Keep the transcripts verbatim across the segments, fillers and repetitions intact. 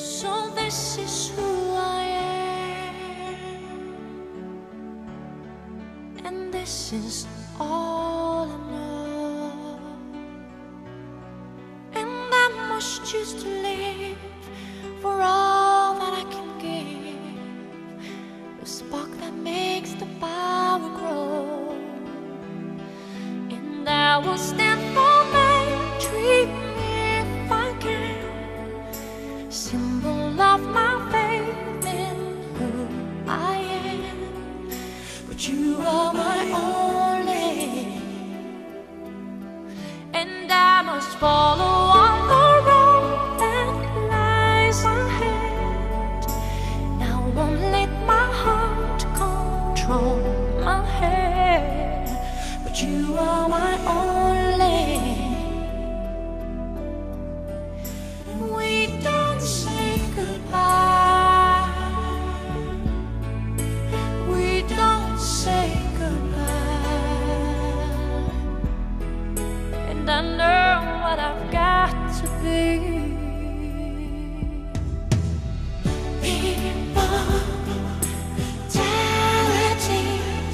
So this is who I am, and this is all I know. And I must choose to live for all that I can give, the spark that makes the power grow. And I will stand for my dream if I can, symbol of my faith in who I am. But you are my only, and I must follow on the road that lies ahead. Now I won't let my heart control my head. But you are my only. We don't say goodbye. We don't say goodbye. And I know what I've got to be. Immortality.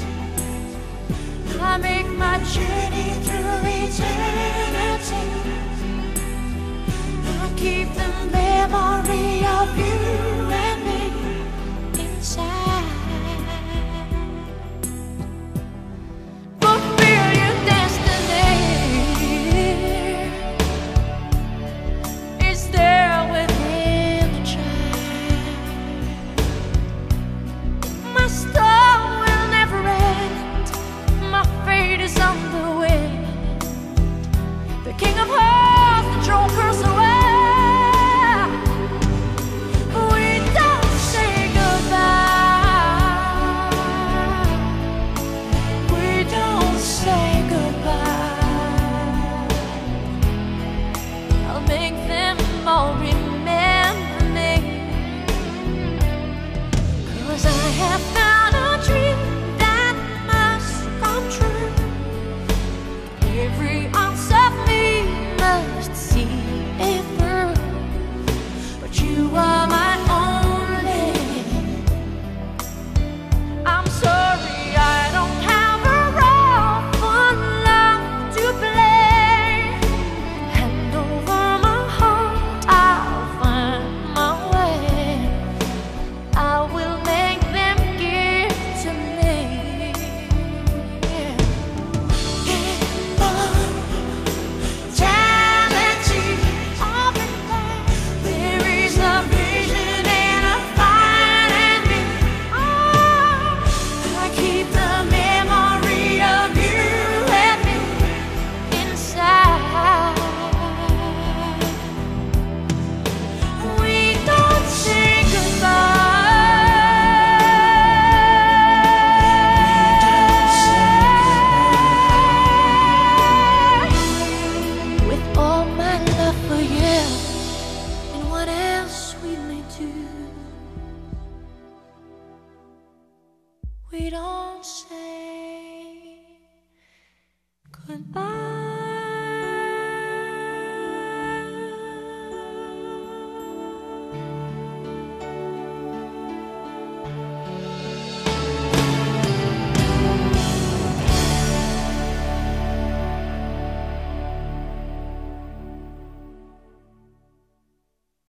I make my journey through eternity. I keep the memory of you and me inside. Fulfill your destiny is there within the child. My story will never end. My fate is on the wind. The King of Hearts, the troll curse away. We don't say goodbye. We don't say goodbye. I'll make them all remember me, 'cause I have found a dream that must come true. Every ounce of me must see it through. But you are my only. I'm sorry I don't have a role for love to play. Hand over my heart, I'll find my way. I will make them give to me. Immortality, all in there. There is a vision and a fire in me. Oh, I keep the memory of you and me inside. We don't say goodbye. With all my love for you and what else we may do, we don't say goodbye.